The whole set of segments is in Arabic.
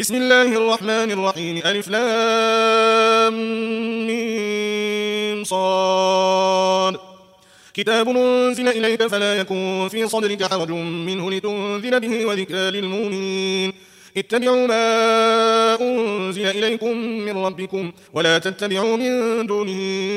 بسم الله الرحمن الرحيم. ألف لام ميم صاد. كتاب أنزل إليك فلا يكن في صدرك حرج منه لتنذر به وذكرى للمؤمنين. اتبعوا ما أنزل إليكم من ربكم ولا تتبعوا من دونه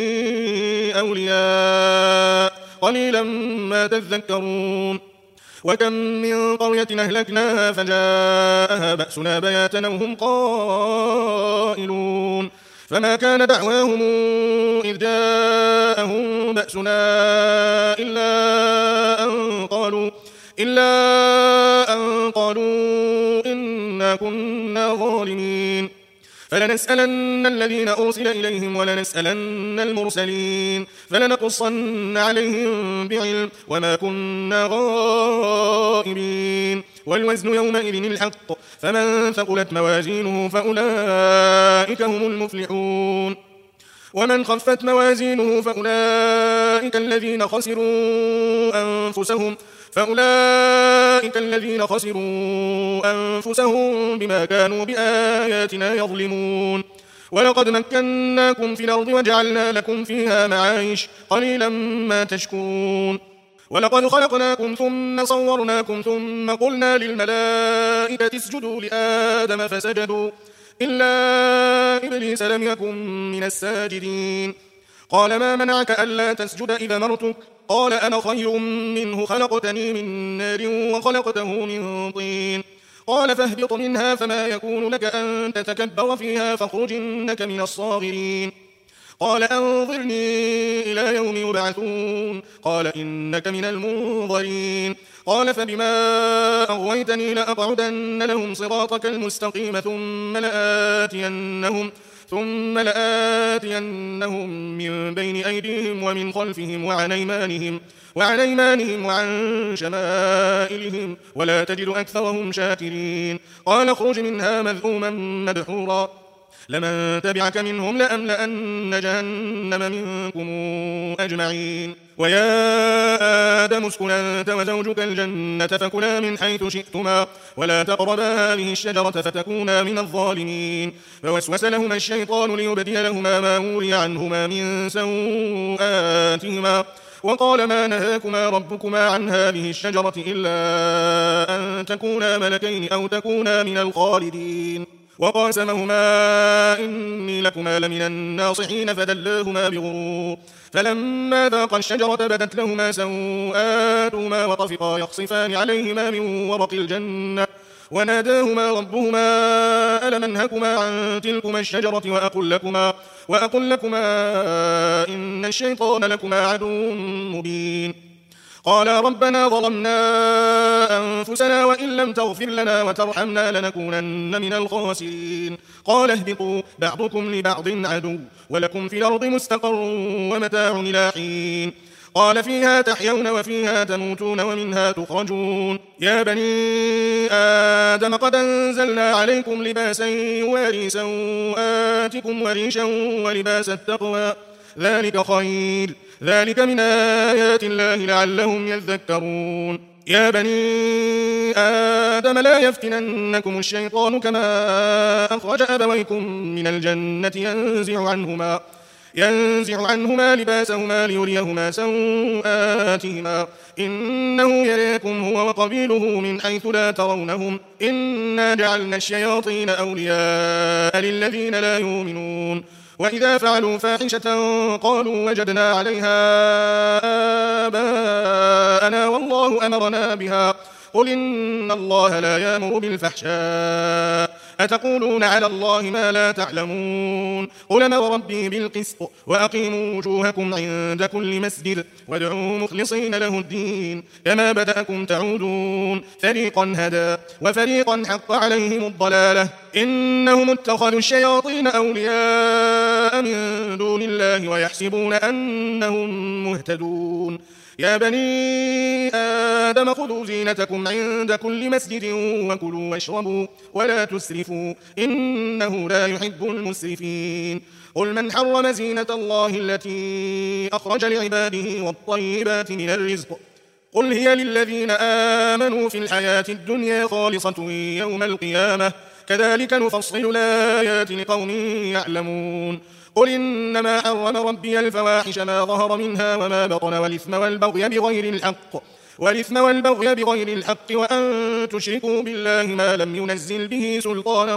أولياء قليلا ما تذكرون. وكم من قرية أهلكناها فجاءها بأسنا بياتا وهم قائلون. فما كان دعواهم إذ جاءهم بأسنا إلا أن قالوا إنا كنا ظالمين. فلنسألن الذين أرسل إليهم ولنسألن المرسلين فلنقصن عليهم بعلم وما كنا غائبين. والوزن يومئذ الحق فمن ثقلت موازينه فأولئك هم المفلحون. ومن خفت موازينه فأولئك الذين خسروا أنفسهم بما كانوا بآياتنا يظلمون. ولقد مكناكم في الأرض وجعلنا لكم فيها معايش قليلا ما تشكرون. ولقد خلقناكم ثم صورناكم ثم قلنا للملائكة اسجدوا لآدم فسجدوا إلا إبليس لم يكن من الساجدين. قال ما منعك ألا تسجد إذا أمرتك؟ قال أنا خير منه خلقتني من نار وخلقته من طين. قال فاهبط منها فما يكون لك أن تتكبر فيها فاخرج إنك من الصاغرين. قال أنظرني إلى يوم يبعثون. قال إنك من المنظرين. قال فبما أغويتني لأقعدن لهم صراطك المستقيم ثم لآتينهم من بين أيديهم ومن خلفهم وعن أيمانهم وعن شمائلهم ولا تجد أكثرهم شاكرين. قال اخرج منها مذءوما مدحورا لمن تبعك منهم لأملأن جهنم منكم أجمعين. ويا آدم اسكن أنت وزوجك الجنة فكلا من حيث شئتما ولا تقربا هذه الشجرة فتكونا من الظالمين. فوسوس لهما الشيطان ليبدي لهما ما وري عنهما من سوآتهما وقال ما نهاكما ربكما عن هذه الشجرة إلا أن تكونا ملكين أو تكونا من الخالدين. وقاسمهما إني لكما لمن الناصحين فدلاهما بغرور. فلما ذاقا الشجرة بدت لهما سوآتهما وطفقا يخصفان عليهما من ورق الجنة وناداهما ربهما ألم أنهكما عن تلكما الشجرة وأقل لكما إن الشيطان لكما عدو مبين. قالا ربنا ظلمنا أنفسنا وإن لم تغفر لنا وترحمنا لنكونن من الخاسرين. قال اهبطوا بعضكم لبعض عدو ولكم في الأرض مستقر ومتاع إلى حين. قال فيها تحيون وفيها تموتون ومنها تخرجون. يا بني آدم قد أنزلنا عليكم لباسا يواري سوآتكم وريشا ولباس التقوى ذلك خير ذلك من آيات الله لعلهم يذكرون. يا بني آدم لا يفتننكم الشيطان كما أخرج أبويكم من الجنة ينزع عنهما لباسهما ليريهما سوآتهما إنه يريكم هو وقبيله من حيث لا ترونهم إنا جعلنا الشياطين أولياء للذين لا يؤمنون. وإذا فعلوا فاحشة قالوا وجدنا عليها آباءنا والله أمرنا بها قل إن الله لا يأمر بالفحشاء أتقولون على الله ما لا تعلمون. قل أمر ربي بالقسط وأقيموا وجوهكم عند كل مسجد وادعوا مخلصين له الدين كما بدأكم تعودون. فريقا هدى وفريقا حق عليهم الضلالة إنهم اتخذوا الشياطين أولياء من دون الله ويحسبون أنهم مهتدون. يا بني آدم خذوا زينتكم عند كل مسجد وكلوا واشربوا ولا تسرفوا إنه لا يحب المسرفين. قل من حرم زينة الله التي أخرج لعباده والطيبات من الرزق قل هي للذين آمنوا في الحياة الدنيا خالصة يوم القيامة كذلك نفصل الآيات لقوم يعلمون قل إنما حرم ربي الفواحش ما ظهر منها وما بطن والإثم والبغي بغير الحق وأن تشركوا بالله ما لم ينزل به سلطانا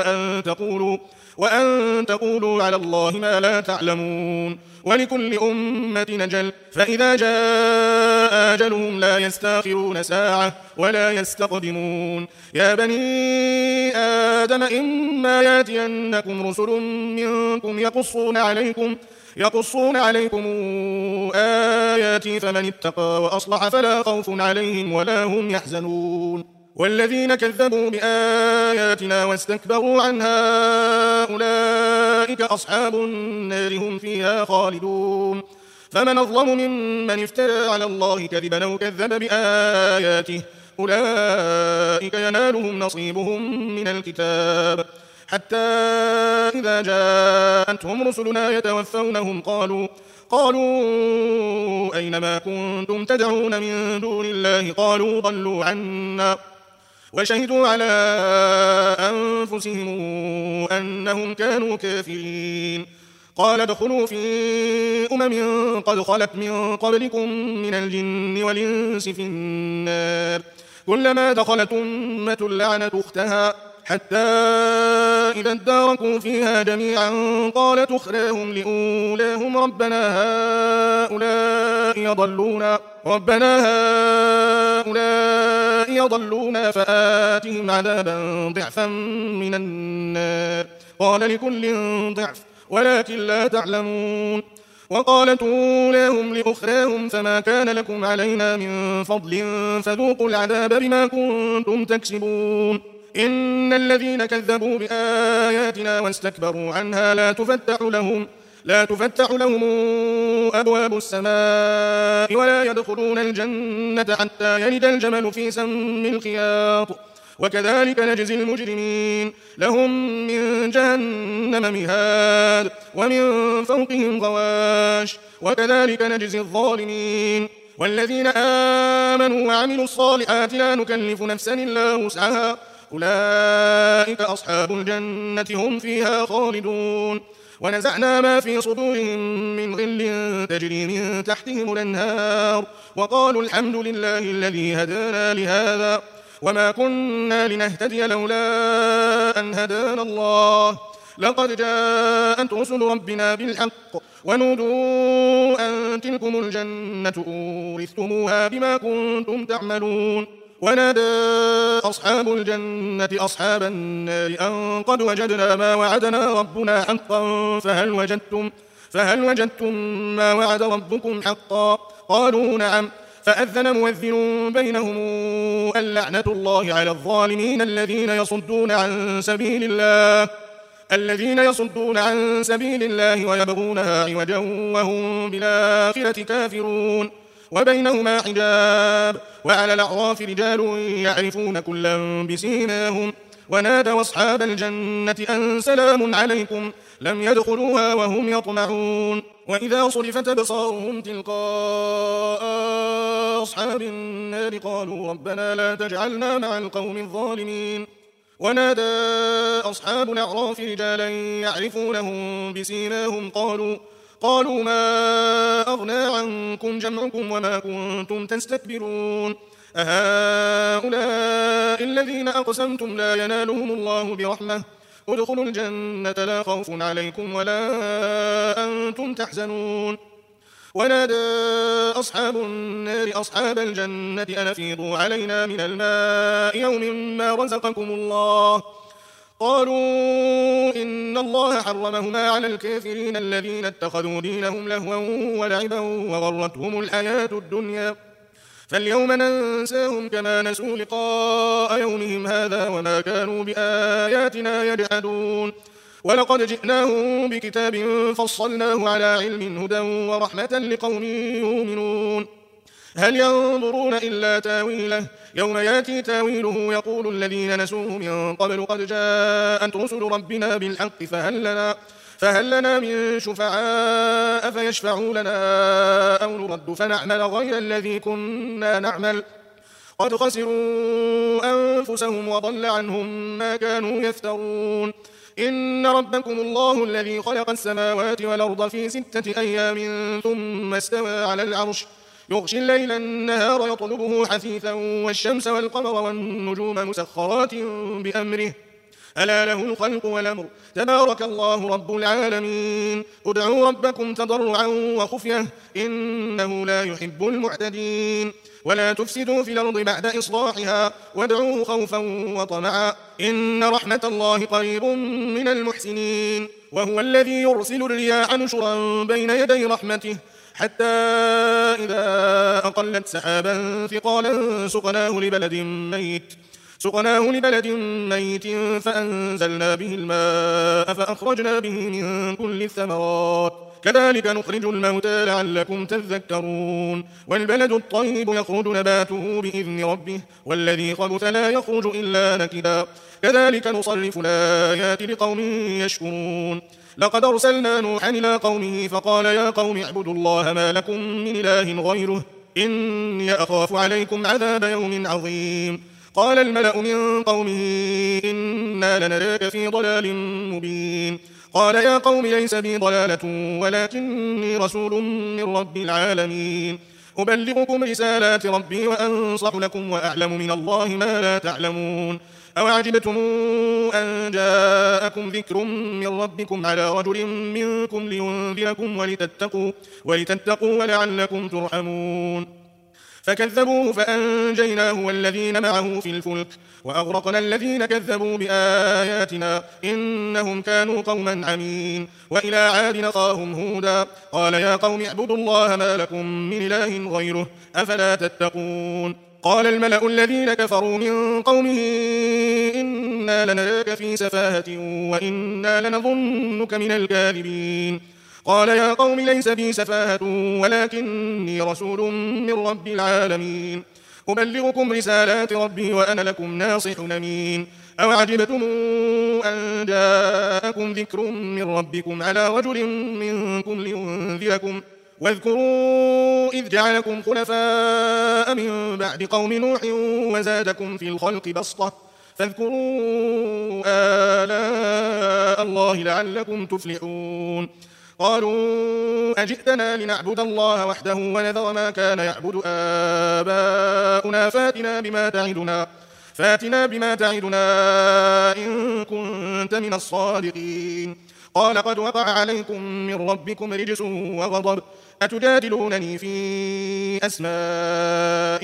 وأن تقولوا على الله ما لا تعلمون ولكل أمة أجل فإذا جاء أجلهم لا يستأخرون ساعة ولا يستقدمون يا بني آدم إما يأتينكم رسل منكم يقصون عليكم آياتي فمن اتقى وأصلح فلا خوف عليهم ولا هم يحزنون والذين كذبوا بآياتنا واستكبروا عنها أولئك أصحاب النار هم فيها خالدون فمن أظلم ممن افترى على الله كذبا أو كذب بآياته أولئك ينالهم نصيبهم من الكتاب حتى إذا جاءتهم رسلنا يتوفونهم قالوا أين ما كنتم تدعون من دون الله قالوا ضلوا عنا وشهدوا على أنفسهم أنهم كانوا كافرين قال ادخلوا في قد خلت من قبلكم من الجن والإنس في النار كلما دخلت أمة لعنت أختها حتى إذا اداركوا فيها جميعا قالت أخراهم لأولاهم ربنا هؤلاء يضلونا فآتهم عذابا ضعفا من النار قال لكل ضعف ولكن لا تعلمون وقالت أولاهم لأخراهم فما كان لكم علينا من فضل فذوقوا العذاب بما كنتم تكسبون إن الذين كذبوا بآياتنا واستكبروا عنها لا تفتح لهم أبواب السماء ولا يدخلون الجنة حتى يلج الجمل في سم الخياط وكذلك نجزي المجرمين لهم من جهنم مهاد ومن فوقهم غواش وكذلك نجزي الظالمين والذين آمنوا وعملوا الصالحات لا نكلف نفسا إلا وسعها أولئك أصحاب الجنة هم فيها خالدون ونزعنا ما في صدورهم من غل تجري من تحتهم الأنهار وقالوا الحمد لله الذي هدانا لهذا وما كنا لنهتدي لولا أن هدانا الله لقد جاءت رسل ربنا بالحق ونودوا أن تلكم الجنة أورثتموها بما كنتم تعملون ونادى أصحاب الجنة أصحاب النار أن قد وجدنا ما وعدنا ربنا حقا فهل وجدتم ما وعد ربكم حقا قالوا نعم فأذن مؤذن بينهم اللعنة الله على الظالمين الذين يصدون عن سبيل الله ويبغونها عوجا وهم بالآخرة كافرون وبينهما حجاب وعلى الأعراف رجال يعرفون كلا بسيماهم ونادوا أصحاب الجنة أن سلام عليكم لم يدخلوها وهم يطمعون وإذا صرفت أبصارهم تلقاء أصحاب النار قالوا ربنا لا تجعلنا مع القوم الظالمين ونادى أصحاب الأعراف رجالا يعرفونهم بسيماهم قالوا ما أغنى عنكم جمعكم وما كنتم تستكبرون أهؤلاء الذين أقسمتم لا ينالهم الله برحمة ادخلوا الجنة لا خوف عليكم ولا أنتم تحزنون ونادى أصحاب النار أصحاب الجنة أن أفيضوا علينا من الماء يوم ما رزقكم الله قالوا إن الله حرمهما على الكافرين الذين اتخذوا دينهم لهوا ولعبا وغرتهم الحياة الدنيا فاليوم ننساهم كما نسوا لقاء يومهم هذا وما كانوا بآياتنا يجحدون ولقد جئناهم بكتاب فصلناه على علم هدى ورحمة لقوم يؤمنون هل ينظرون إلا تاويله يوم ياتي تاويله يقول الذين نسوه من قبل قد جاءت رسل ربنا بالحق فهل لنا من شفعاء فيشفعوا لنا أو نرد فنعمل غير الذي كنا نعمل قد خسروا أنفسهم وضل عنهم ما كانوا يفترون. إن ربكم الله الذي خلق السماوات والأرض في 6 أيام ثم استوى على العرش يغشي الليل النهار يطلبه حثيثا والشمس والقمر والنجوم مسخرات بأمره ألا له الخلق والأمر تبارك الله رب العالمين. ادعوا ربكم تضرعا وخفية إنه لا يحب المعتدين. ولا تفسدوا في الأرض بعد إصلاحها وادعوه خوفا وطمعا إن رحمة الله قريب من المحسنين. وهو الذي يرسل الرياح نشرا بين يدي رحمته حتى إذا أقلت سحابا ثقالا سقناه لبلد ميت فأنزلنا به الماء فأخرجنا به من كل الثمرات كذلك نخرج الموتى لعلكم تذكرون. والبلد الطيب يخرج نباته بإذن ربه والذي خبث لا يخرج إلا نكدا كذلك نصرف الآيات لقوم يشكرون. لقد أرسلنا نوحا إلى قومه فقال يا قوم اعبدوا الله ما لكم من إله غيره إني أخاف عليكم عذاب يوم عظيم. قال الملأ من قومه إنا لنراك في ضلال مبين. قال يا قوم ليس بي ضلالة ولكني رسول من رب العالمين أبلغكم رسالات ربي وأنصح لكم وأعلم من الله ما لا تعلمون. أوعجبتم أن جاءكم ذكر من ربكم على رجل منكم لينذركم ولتتقوا ولعلكم ترحمون. فكذبوه فأنجيناه والذين معه في الفلك وأغرقنا الذين كذبوا بآياتنا إنهم كانوا قوما عمين. وإلى عاد أخاهم هودا قال يا قوم اعبدوا الله ما لكم من إله غيره أفلا تتقون. قال الملأ الذين كفروا من قومه إنا لنراك في سفاهة وإنا لنظنك من الكاذبين. قال يا قوم ليس بي سفاهة ولكني رسول من رب العالمين أبلغكم رسالات ربي وأنا لكم ناصح أمين. أوعجبتم أن جاءكم ذكر من ربكم على رجل منكم لينذركم واذكروا إذ جعلكم خلفاء من بعد قوم نوح وزادكم في الخلق بسطة فاذكروا آلاء الله لعلكم تفلحون. قالوا أجئتنا لنعبد الله وحده ونذر ما كان يعبد آباؤنا فاتنا بما تعدنا إن كنت من الصادقين. قال قد وقع عليكم من ربكم رجس وغضب أتجادلونني في أسماء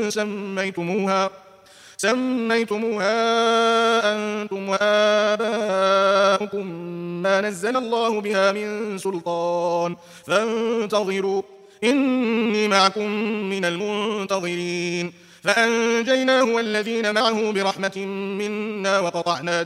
سميتموها أنتم وآباؤكم ما نزل الله بها من سلطان فانتظروا إني معكم من المنتظرين. فأنجيناه والذين معه برحمة منا وقطعنا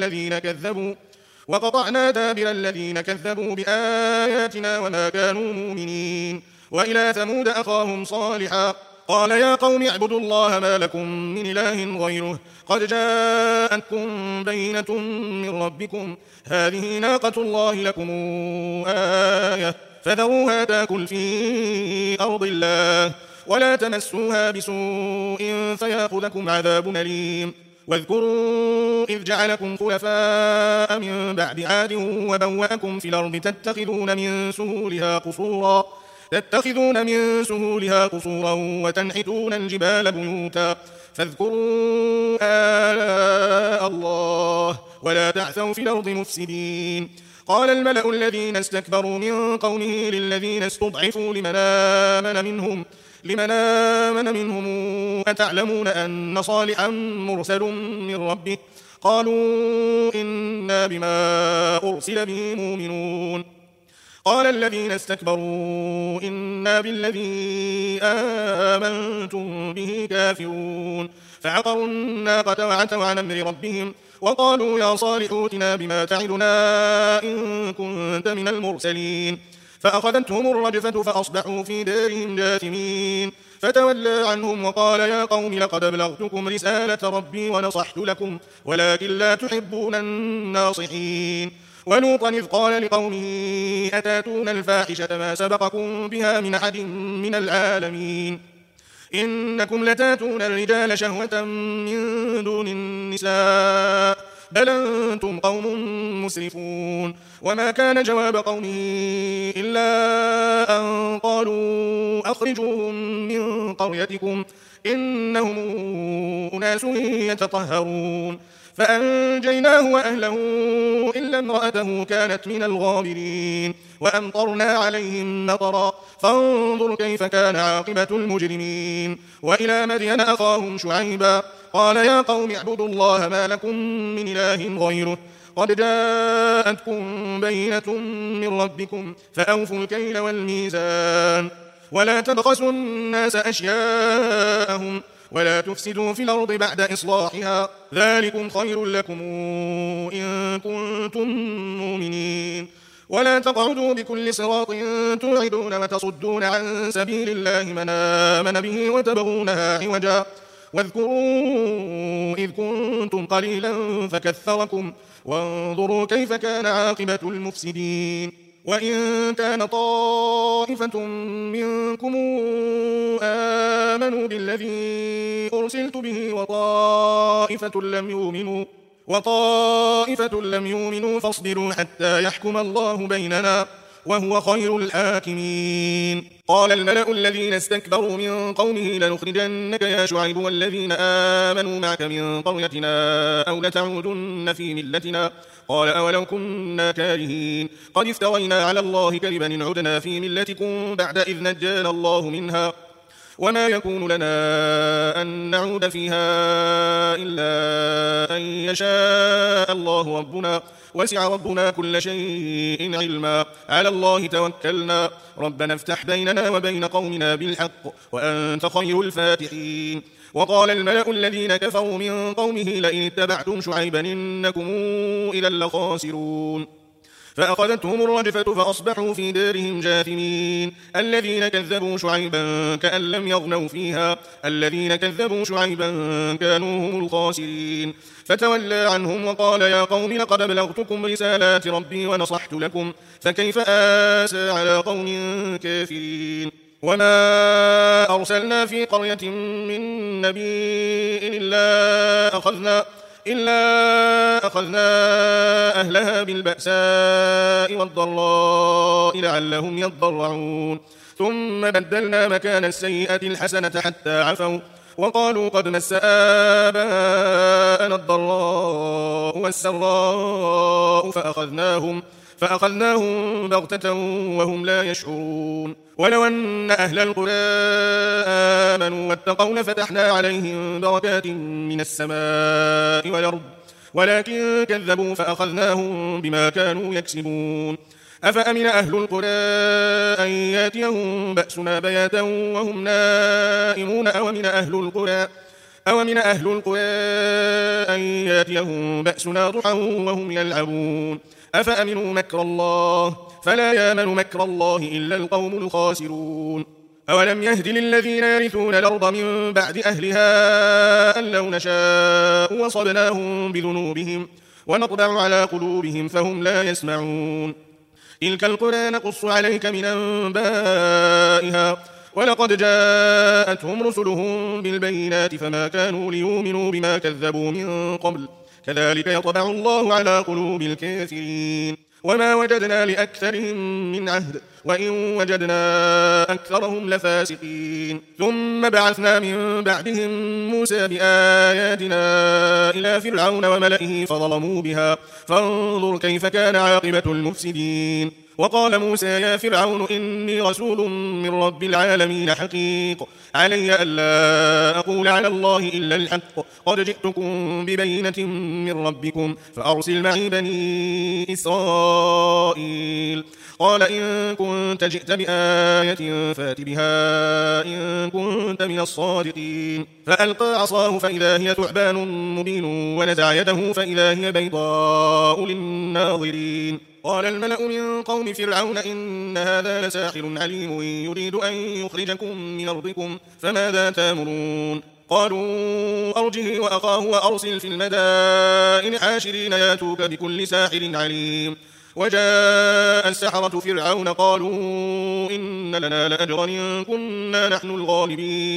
دابر الذين كذبوا بآياتنا وما كانوا مؤمنين. وإلى ثمود أخاهم صالحا قال يا قوم اعبدوا الله ما لكم من إله غيره قد جاءتكم بينة من ربكم هذه ناقة الله لكم آية فذروها تأكل في أرض الله ولا تمسوها بسوء فيأخذكم عذاب أليم. واذكروا إذ جعلكم خلفاء من بعد عاد وبوأكم في الأرض تتخذون من سهولها قصورا وتنحتون الجبال بيوتا فاذكروا آلاء الله ولا تعثوا في الأرض مفسدين. قال الملأ الذين استكبروا من قومه للذين استضعفوا لمن آمن منهم أتعلمون أن صالحا مرسل من ربه قالوا إنا بما أرسل به مؤمنون. قال الذين استكبروا إنا بالذي آمنتم به كافرون فعقروا الناقة وعتوا عن أمر ربهم وقالوا يا صالح ائتنا بما تعدنا إن كنت من المرسلين. فأخذتهم الرجفة فأصبحوا في دارهم جاثمين. فتولى عنهم وقال يا قوم لقد أبلغتكم رسالة ربي ونصحت لكم ولكن لا تحبون الناصحين. ولوطا إذ قال لقومه أتاتون الفاحشة ما سبقكم بها من أحد من العالمين إنكم لتاتون الرجال شهوة من دون النساء بل أنتم قوم مسرفون. وما كان جواب قومه إلا أن قالوا أخرجوهم من قريتكم إنهم أناس يتطهرون. فأنجيناه وأهله إلا امرأته كانت من الغابرين وأمطرنا عليهم مطرا فانظر كيف كان عاقبة المجرمين. وإلى مدين أخاهم شعيبا قال يا قوم اعبدوا الله ما لكم من إله غيره قد جاءتكم بينة من ربكم فأوفوا الكيل والميزان ولا تبخسوا الناس أشياءهم ولا تفسدوا في الأرض بعد إصلاحها ذلكم خير لكم إن كنتم مؤمنين. ولا تقعدوا بكل صراط توعدون وتصدون عن سبيل الله من آمن به وتبغونها عوجا واذكروا إذ كنتم قليلا فكثركم وانظروا كيف كان عاقبة المفسدين. وإن كان طائفة منكم آمنوا بالذي أرسلت به وطائفة لم يؤمنوا فاصبروا حتى يحكم الله بيننا وهو خير الحاكمين. قال الملأ الذين استكبروا من قومه لنخرجنك يا شعيب والذين آمنوا معك من قريتنا أو لتعودن في ملتنا قال أولو كنا كارهين قد افترينا على الله كذبا إن عدنا في ملتكم بعد إذ نجانا الله منها وما يكون لنا أن نعود فيها إلا أن يشاء الله ربنا وسع ربنا كل شيء علما على الله توكلنا ربنا افتح بيننا وبين قومنا بالحق وأنت خير الفاتحين. وقال الملأ الذين كفروا من قومه لئن اتبعتم شعيبا إنكم إذا لخاسرون. فأخذتهم الرجفة فأصبحوا في دارهم جاثمين. الذين كذبوا شعيبا كأن لم يغنوا فيها الذين كذبوا شعيبا كانوا هم الخاسرين. فتولى عنهم وقال يا قوم لقد بلغتكم رسالات ربي ونصحت لكم فكيف آسى على قوم كافرين. وما أرسلنا في قرية من نبي إلا أخذنا أهلها بالبأساء والضراء لعلهم يضرعون ثم بدلنا مكان السيئة الحسنة حتى عفوا وقالوا قد مس آباءنا الضراء والسراء فأخذناهم بغتة وهم لا يشعرون. ولو أن أهل القرى آمنوا واتقوا لفتحنا عليهم بركات من السماء والأرض ولكن كذبوا فأخذناهم بما كانوا يكسبون. أفأمن أهل القرى أن ياتيهم بأسنا بياتا وهم نائمون أومن أهل القرى أن ياتيهم بأسنا ضحى وهم يلعبون. أفأمنوا مكر الله فلا يامن مكر الله إلا القوم الخاسرون. أولم يهد للذين يرثون الأرض من بعد أهلها أن لو نشاء وصبناهم بذنوبهم ونطبع على قلوبهم فهم لا يسمعون. تلك القرى نقص عليك من أنبائها ولقد جاءتهم رسلهم بالبينات فما كانوا ليؤمنوا بما كذبوا من قبل كذلك يطبع الله على قلوب الكافرين. وما وجدنا لأكثرهم من عهد وإن وجدنا أكثرهم لفاسقين. ثم بعثنا من بعدهم موسى بآياتنا إلى فرعون وملئه فظلموا بها فانظر كيف كان عاقبة المفسدين. وقال موسى يا فرعون إني رسول من رب العالمين حقيق علي ألا أقول على الله إلا الحق قد جئتكم ببينة من ربكم فأرسل معي بني إسرائيل. قال إن كنت جئت بآية فات بها إن كنت من الصادقين. فألقى عصاه فإذا هي ثعبان مبين ونزع يده فإذا هي بيضاء للناظرين. قال الملأ من قوم فرعون إن هذا لساحر عليم يريد أن يخرجكم من أرضكم فماذا تأمرون. قالوا أرجه وأخاه وأرسل في المدائن حاشرين ياتوك بكل ساحر عليم. وجاء السحرة فرعون قالوا إن لنا لأجرا إن كنا نحن الغالبين.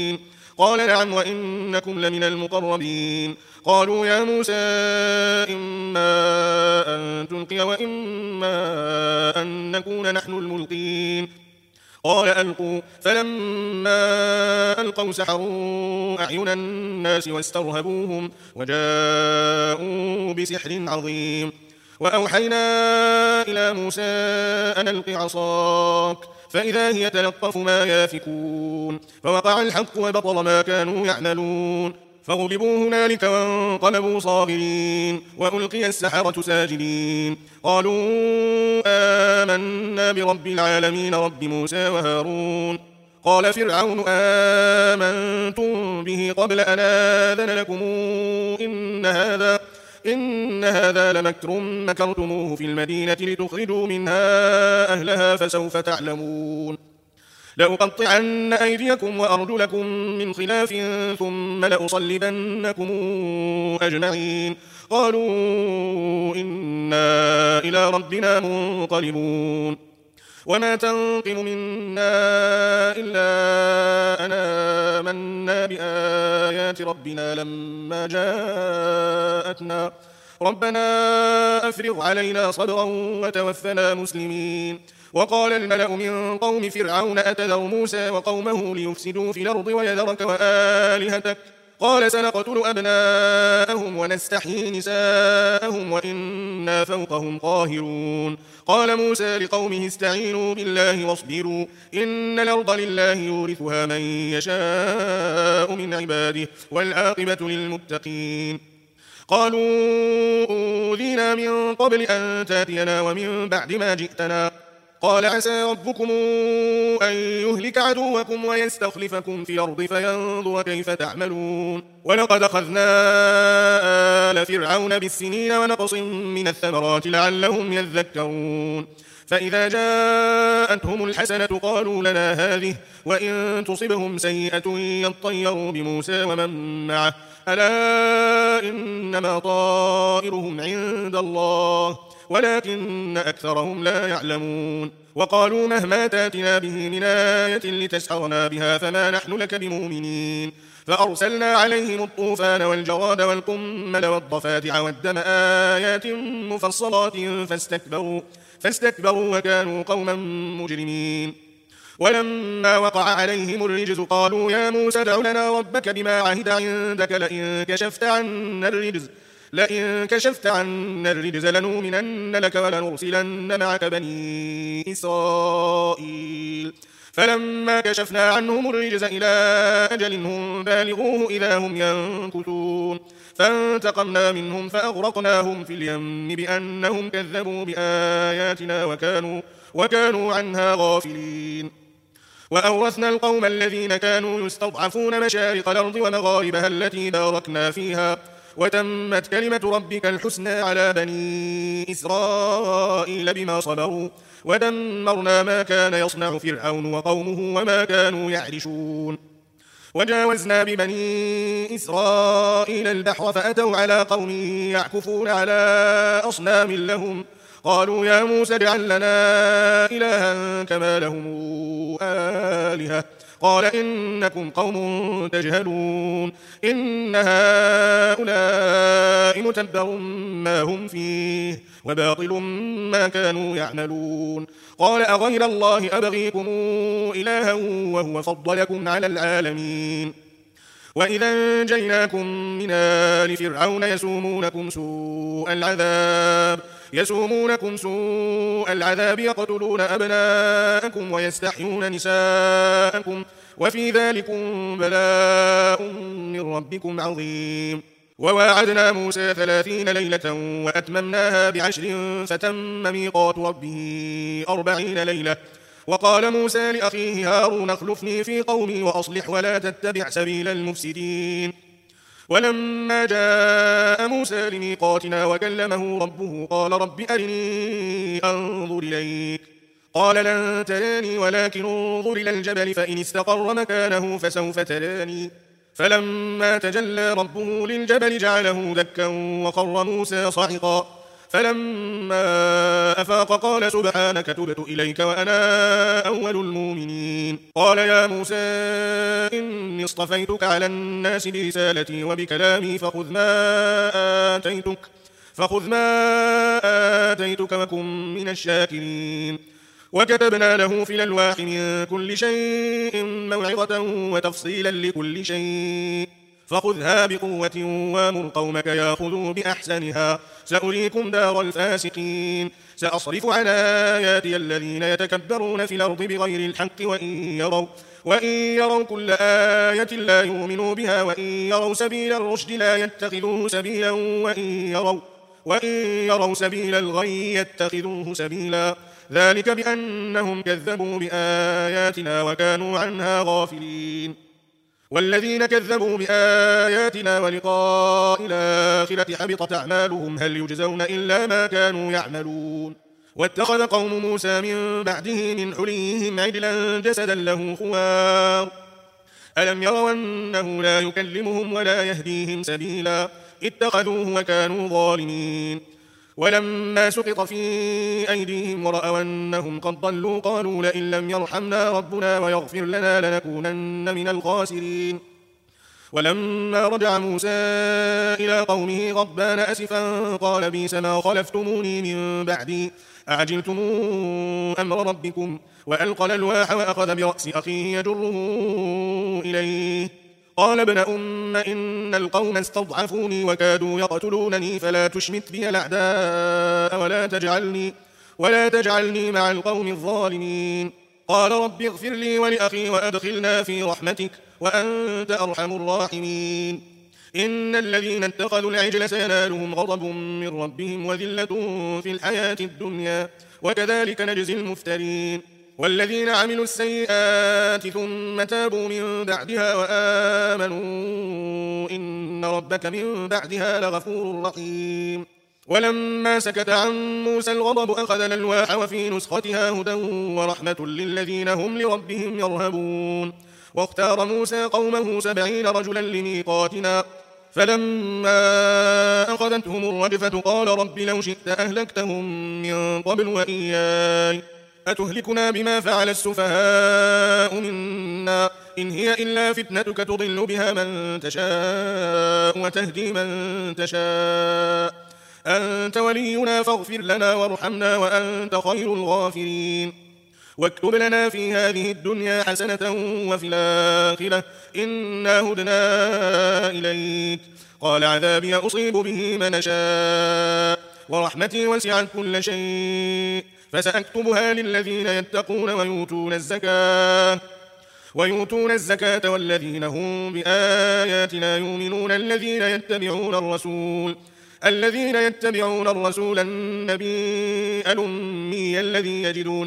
قال نعم وإنكم لمن المقربين. قالوا يا موسى إما أن تلقي وإما أن نكون نحن الملقين. قال ألقوا. فلما ألقوا سحروا أعين الناس واسترهبوهم وجاءوا بسحر عظيم. وأوحينا إلى موسى أن ألق عصاك فإذا هي تلقف ما يافكون. فوقع الحق وبطل ما كانوا يعملون فغلبوا هنالك وانقلبوا صاغرين وألقي السحرة ساجدين. قالوا آمنا برب العالمين رب موسى وهارون. قال فرعون آمنتم به قبل أن آذن لكم إن هذا لمكر مكرتموه في المدينة لتخرجوا منها أهلها فسوف تعلمون. لأقطعن أيديكم وأرجلكم من خلاف ثم لأصلبنكم أجمعين. قالوا إنا إلى ربنا منقلبون. وما تنقم منا إلا أن آمنا بآيات ربنا لما جاءتنا ربنا أفرغ علينا صبرا وتوفنا مسلمين. وقال الملأ من قوم فرعون أتذر موسى وقومه ليفسدوا في الأرض ويذرك وآلهتك قال سنقتل أبناءهم ونستحيي نساءهم وإنا فوقهم قاهرون. قال موسى لقومه استعينوا بالله واصبروا إن الأرض لله يورثها من يشاء من عباده والعاقبة للمتقين. قالوا أوذينا من قبل أن تاتينا ومن بعد ما جئتنا قال عسى ربكم أن يهلك عدوكم ويستخلفكم في الأرض فينظر كيف تعملون. ولقد أخذنا آل فرعون بالسنين ونقص من الثمرات لعلهم يذكرون. فإذا جاءتهم الحسنة قالوا لنا هذه وإن تصبهم سيئة يطيروا بموسى ومن معه ألا إنما طائرهم عند الله ولكن أكثرهم لا يعلمون. وقالوا مهما تاتنا به من آية لتسحرنا بها فما نحن لك بمؤمنين. فأرسلنا عليهم الطوفان والجراد والقمل والضفادع والدم آيات مفصلات فاستكبروا وكانوا قوما مجرمين. ولما وقع عليهم الرجز قالوا يا موسى ادع لنا ربك بما عهد عندك لئن كشفت عنا الرجز لنؤمنن لك ولنرسلن معك بني إسرائيل. فلما كشفنا عنهم الرجز إلى أجل هم بالغوه إذا هم ينكثون فانتقمنا منهم فأغرقناهم في اليم بأنهم كذبوا بآياتنا وكانوا عنها غافلين. وأورثنا القوم الذين كانوا يستضعفون مشارق الأرض ومغاربها التي باركنا فيها وتمت كلمة ربك الحسنى على بني إسرائيل بما صبروا ودمرنا ما كان يصنع فرعون وقومه وما كانوا يعرشون. وجاوزنا ببني إسرائيل البحر فأتوا على قوم يعكفون على أصنام لهم قالوا يا موسى اجعل لنا إلها كما لهم آلهة قال إنكم قوم تجهلون إن هؤلاء متبر ما هم فيه وباطل ما كانوا يعملون. قال أغير الله أبغيكم إلها وهو فضلكم على العالمين. وإذا أنجيناكم من آل فرعون يسومونكم سوء العذاب يقتلون أبناءكم ويستحيون نساءكم وفي ذلكم بلاء من ربكم عظيم. وواعدنا موسى 30 ليلة وأتممناها ب10 فتم ميقات ربه 40 ليلة. وقال موسى لأخيه هارون اخلفني في قومي وأصلح ولا تتبع سبيل المفسدين. ولما جاء موسى لميقاتنا وكلمه ربه قال رب أرني أنظر إليك قال لن تراني ولكن انظر إلى الجبل فإن استقر مكانه فسوف تراني. فلما تجلى ربه للجبل جعله دكا وخر موسى صعقا فلما أفاق قال سبحانك تبت إليك وأنا أول المؤمنين. قال يا موسى إني اصطفيتك على الناس برسالتي وبكلامي فخذ ما آتيتك وكن من الشاكرين. وكتبنا له في الألواح من كل شيء موعظة وتفصيلا لكل شيء فخذها بقوة وامر قومك ياخذوا بأحسنها سأريكم دار الفاسقين. سأصرف عن آياتي الذين يتكبرون في الأرض بغير الحق وإن يروا كل آية لا يؤمنوا بها وإن يروا سبيل الرشد لا يتخذوه سبيلا وإن يروا سبيل الغي يتخذوه سبيلا ذلك بأنهم كذبوا بآياتنا وكانوا عنها غافلين. والذين كذبوا بآياتنا ولقاء الآخرة حبطت أعمالهم هل يجزون إلا ما كانوا يعملون. واتخذ قوم موسى من بعده من حليهم عجلا جسدا له خوار ألم يروا أنه لا يكلمهم ولا يهديهم سبيلا اتخذوه وكانوا ظالمين. ولما سقط في أيديهم ورأوا أنهم قد ضلوا قالوا لئن لم يرحمنا ربنا ويغفر لنا لنكونن من الخاسرين. ولما رجع موسى إلى قومه غضبان أسفا قال بئس ما خلفتموني من بعدي أعجلتم أمر ربكم وألقى الألواح وأخذ برأس أخيه يجره إليه قال ابن أم إن القوم استضعفوني وكادوا يقتلونني فلا تشمت بي الأعداء ولا تجعلني مع القوم الظالمين. قال رب اغفر لي ولأخي وأدخلنا في رحمتك وأنت أرحم الراحمين. إن الذين اتخذوا العجل سينالهم غضب من ربهم وذلة في الحياة الدنيا وكذلك نجزي المفترين. والذين عملوا السيئات ثم تابوا من بعدها وآمنوا إن ربك من بعدها لغفور رحيم. ولما سكت عن موسى الغضب أخذ الألواح وفي نسختها هدى ورحمة للذين هم لربهم يرهبون. واختار موسى قومه 70 رجلا لميقاتنا فلما أخذتهم الرجفة قال رب لو شئت أهلكتهم من قبل وإياي أتهلكنا بما فعل السفهاء منا إن هي إلا فتنتك تضل بها من تشاء وتهدي من تشاء أنت ولينا فاغفر لنا وارحمنا وأنت خير الغافرين. واكتب لنا في هذه الدنيا حسنة وفي الآخرة إنا هدنا إليك. قال عذابي أصيب به من أشاء ورحمتي وسعت كل شيء فسأكتبها للذين يتقون ويؤتون الزكاة والذين هم بآياتنا يؤمنون الذين يتبعون الرسول النبي الأمي الذي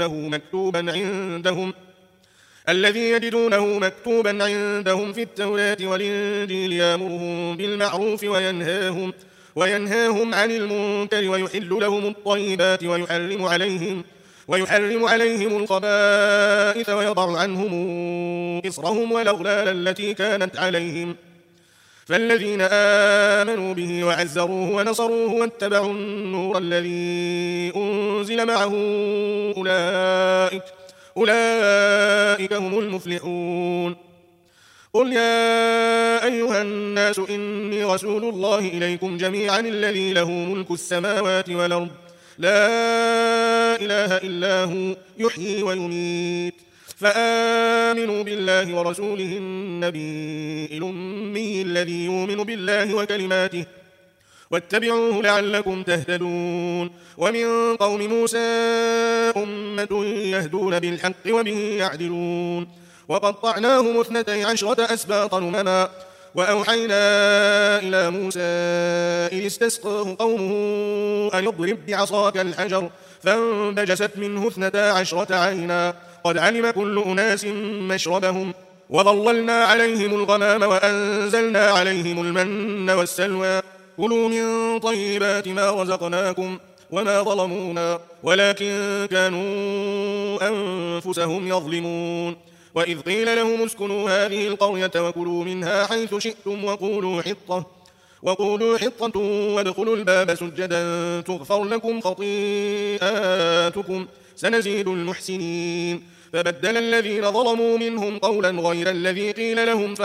يجدونه مكتوبا عندهم في التوراة والإنجيل يأمرهم بالمعروف وينهاهم عن المنكر ويحل لهم الطيبات ويحرم عليهم الخبائث ويضع عنهم إصرهم والأغلال التي كانت عليهم. فالذين آمنوا به وعزروه ونصروه واتبعوا النور الذي أنزل معه أولئك هم المفلحون. قل يا أيها الناس إني رسول الله إليكم جميعا الذي له ملك السماوات والأرض لا إله إلا هو يحيي ويميت فآمنوا بالله ورسوله النبي الأمي الذي يؤمن بالله وكلماته واتبعوه لعلكم تهتدون. ومن قوم موسى أمة يهدون بالحق وبه يعدلون. وقطعناهم 12 أسباطا أمما وأوحينا إلى موسى إذ استسقاه قومه أن اضرب بعصاك الحجر فانبجست منه 12 عينا قد علم كل أناس مشربهم وظللنا عليهم الغمام وأنزلنا عليهم المن والسلوى كلوا من طيبات ما رزقناكم وما ظلمونا ولكن كانوا أنفسهم يظلمون. وإذ قيل لهم اسكنوا هذه القرية وكلوا منها حيث شئتم وقولوا حطة وادخلوا الباب سجدا تغفر لكم خطيئاتكم سنزيد المحسنين. فبدل الذين ظلموا منهم قولا غير الذي قيل لهم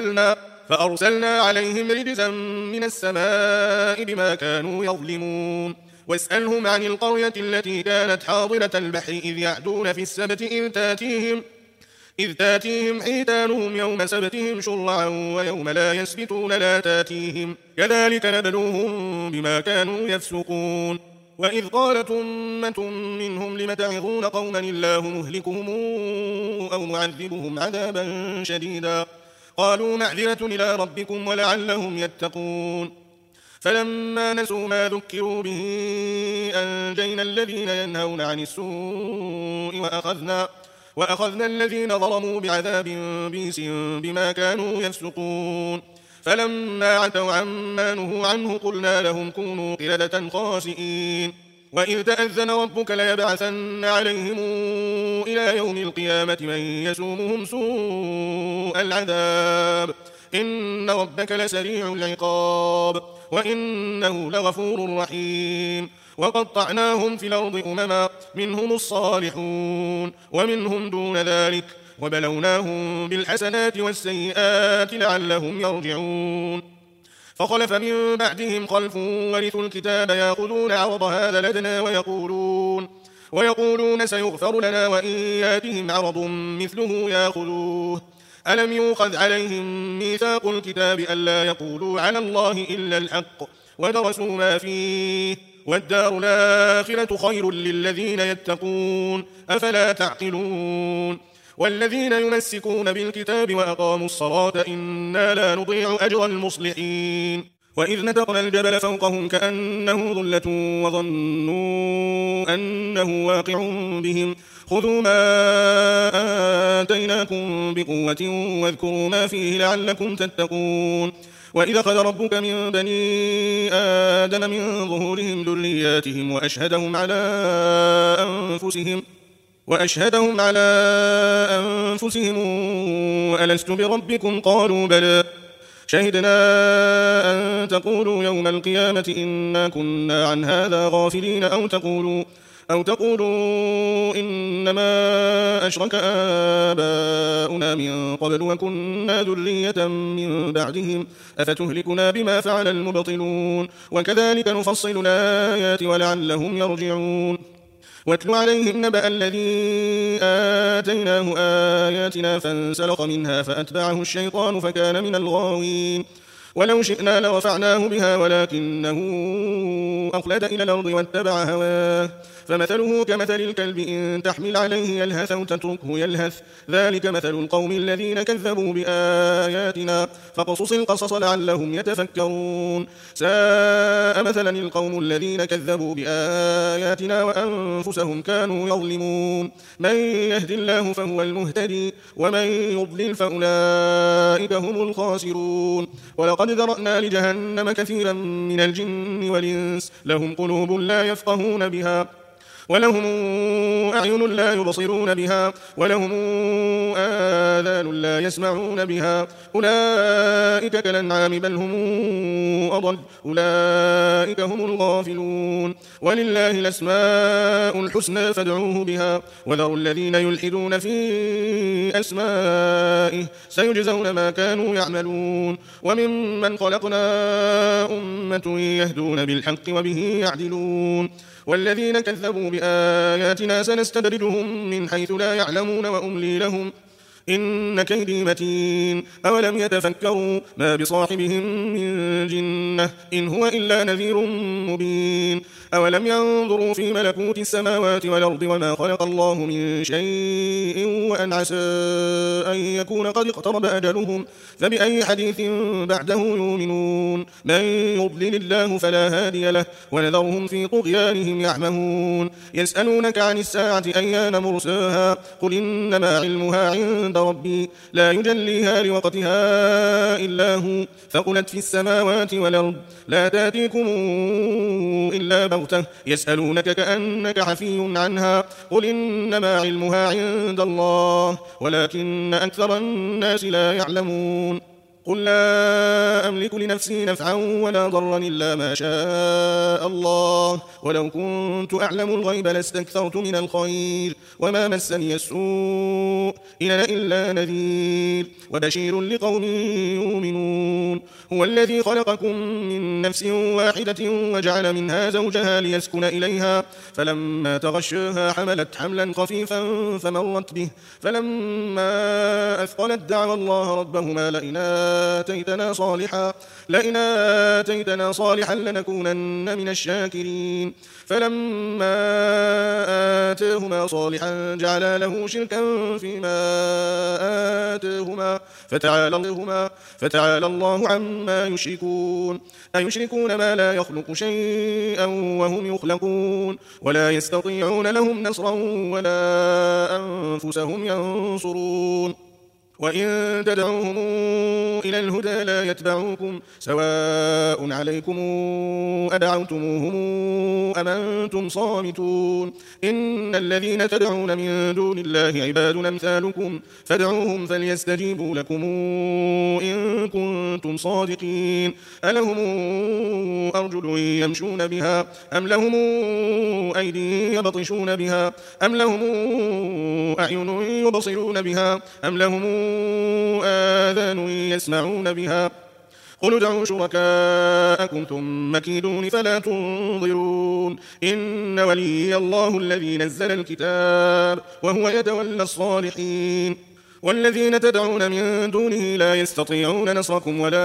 فأرسلنا عليهم رجزا من السماء بما كانوا يظلمون. واسألهم عن القرية التي كانت حاضرة البحر إذ يعدون في السبت إذ تاتيهم حيتانهم يوم سبتهم شرعا ويوم لا يسبتون لا تاتيهم كذلك نبلوهم بما كانوا يفسقون. وإذ قالت أمة منهم لم تعظون قوما الله مهلكهم أو معذبهم عذابا شديدا قالوا معذرة إلى ربكم ولعلهم يتقون. فلما نسوا ما ذكروا به أنجينا الذين ينهون عن السوء وأخذنا الذين ظلموا بعذاب بئس بما كانوا يفسقون. فلما عتوا عما نهوا عنه قلنا لهم كونوا قردة خاسئين. وإذ تأذن ربك ليبعثن عليهم إلى يوم القيامة من يسومهم سوء العذاب إن ربك لسريع العقاب وإنه لغفور رحيم. وقطعناهم في الأرض أمما منهم الصالحون ومنهم دون ذلك وبلوناهم بالحسنات والسيئات لعلهم يرجعون. فخلف من بعدهم خلف ورثوا الكتاب يأخذون عرض هذا الأدنى ويقولون سيغفر لنا وإن ياتهم عرض مثله يأخذوه. ألم يؤخذ عليهم ميثاق الكتاب ألا يقولوا على الله إلا الحق ودرسوا ما فيه والدار الآخرة خير للذين يتقون أفلا تعقلون. والذين يمسكون بالكتاب وأقاموا الصلاة إنا لا نضيع أجر المصلحين. وإذ نتقنا الجبل فوقهم كأنه ظلة وظنوا أنه واقع بهم خذوا ما آتيناكم بقوة واذكروا ما فيه لعلكم تتقون. وإذا أخذ ربك من بني آدم من ظهورهم ذرياتهم وأشهدهم على أنفسهم ألست بربكم قالوا بلى شهدنا أن تقولوا يوم القيامة إنا كنا عن هذا غافلين أو تقولوا إنما أشرك آباؤنا من قبل وكنا ذرية من بعدهم أفتهلكنا بما فعل المبطلون وكذلك نفصل الآيات ولعلهم يرجعون. واتل عليهم نبأ الذي آتيناه آياتنا فانسلخ منها فأتبعه الشيطان فكان من الغاوين. ولو شئنا لرفعناه بها ولكنه أخلد إلى الأرض واتبع هواه فمثله كمثل الكلب إن تحمل عليه يلهث أو تتركه يلهث ذلك مثل القوم الذين كذبوا بآياتنا فقصص القصص لعلهم يتفكرون. ساء مثلا القوم الذين كذبوا بآياتنا وأنفسهم كانوا يظلمون. من يهد الله فهو المهتدي ومن يضلل فأولئك هم الخاسرون. ولقد ذرأنا لجهنم كثيرا من الجن والإنس لهم قلوب لا يفقهون بها ولهم أعين لا يبصرون بها ولهم آذان لا يسمعون بها أولئك كالأنعام بل هم أضل أولئك هم الغافلون. ولله الأسماء الحسنى فادعوه بها وذروا الذين يلحدون في أسمائه سيجزون ما كانوا يعملون. وممن خلقنا أمة يهدون بالحق وبه يعدلون. والذين كذبوا بآياتنا سنستدرجهم من حيث لا يعلمون وأملي لهم إن كيدي متين. أولم يتفكروا ما بصاحبهم من جنة إن هو إلا نذير مبين. أولم ينظروا في ملكوت السماوات والأرض وما خلق الله من شيء وأن عسى أن يكون قد اقترب أجلهم فبأي حديث بعده يؤمنون. من يضلل الله فلا هادي له ونذرهم في طغيانهم يعمهون. يسألونك عن الساعة أيان مرساها قل إنما علمها عند ربي لا يجليها لوقتها إلا هو ثقلت في السماوات والأرض لا تأتيكم إلا بغتة يسألونك كأنك حفي عنها قل إنما علمها عند الله ولكن أكثر الناس لا يعلمون. قل لا أملك لنفسي نفعا ولا ضرا إلا ما شاء الله ولو كنت أعلم الغيب لاستكثرت من الخير وما مسني السوء إن أنا إلا نذير وبشير لقوم يؤمنون هو الذي خلقكم من نفس واحدة وجعل منها زوجها ليسكن إليها فلما تغشاها حملت حملا خفيفا فمرت به فلما أثقلت دعوا الله ربهما لئن آتيتنا صالحا لنكونن من الشاكرين فلما آتاهما صالحا جعلا له شركا فيما آتاهما فتعالى الله عما يشركون أيشركون ما لا يخلق شيئا وهم يخلقون ولا يستطيعون لهم نصرا ولا أنفسهم ينصرون وإن تدعوهم إلى الهدى لا يتبعوكم سواء عليكم أدعوتموهم أم أنتم صامتون إن الذين تدعون من دون الله عباد أمثالكم فادعوهم فليستجيبوا لكم إن كنتم صادقين ألهم أرجل يمشون بها أم لهم أيدي يبطشون بها أم لهم أعين يبصرون بها أم لهم آذان يسمعون بها قل ادعوا شركاءكم ثم كيدون فلا تنظرون إن ولي الله الذي نزل الكتاب وهو يتولى الصالحين والذين تدعون من دونه لا يستطيعون نصركم ولا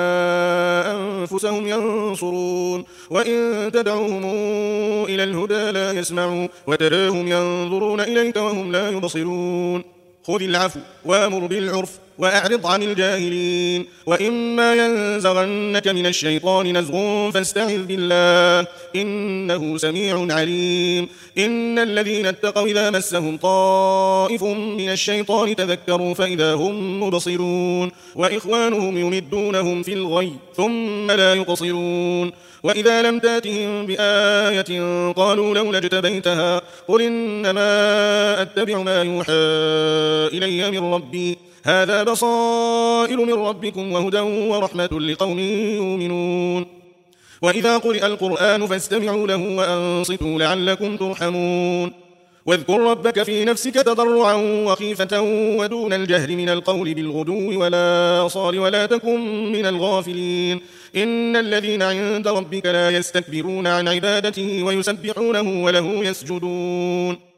أنفسهم ينصرون وإن تدعوهم إلى الهدى لا يسمعوا وتراهم ينظرون إليك وهم لا يبصرون خذ العفو وامر بالعرف وأعرض عن الجاهلين وإما ينزغنك من الشيطان نزغ فاستعذ بالله إنه سميع عليم إن الذين اتقوا إذا مسهم طائف من الشيطان تذكروا فإذا هم مبصرون وإخوانهم يمدونهم في الغي ثم لا يقصرون وإذا لم تاتهم بآية قالوا لولا اجتبيتها قل إنما أتبع ما يوحى إلي من ربي هذا بصائر من ربكم وهدى ورحمة لقوم يؤمنون وإذا قرئ القرآن فاستمعوا له وأنصتوا لعلكم ترحمون واذكر ربك في نفسك تضرعا وخيفة ودون الجهر من القول بالغدو والآصال ولا تكن من الغافلين إن الذين عند ربك لا يستكبرون عن عبادته ويسبحونه وله يسجدون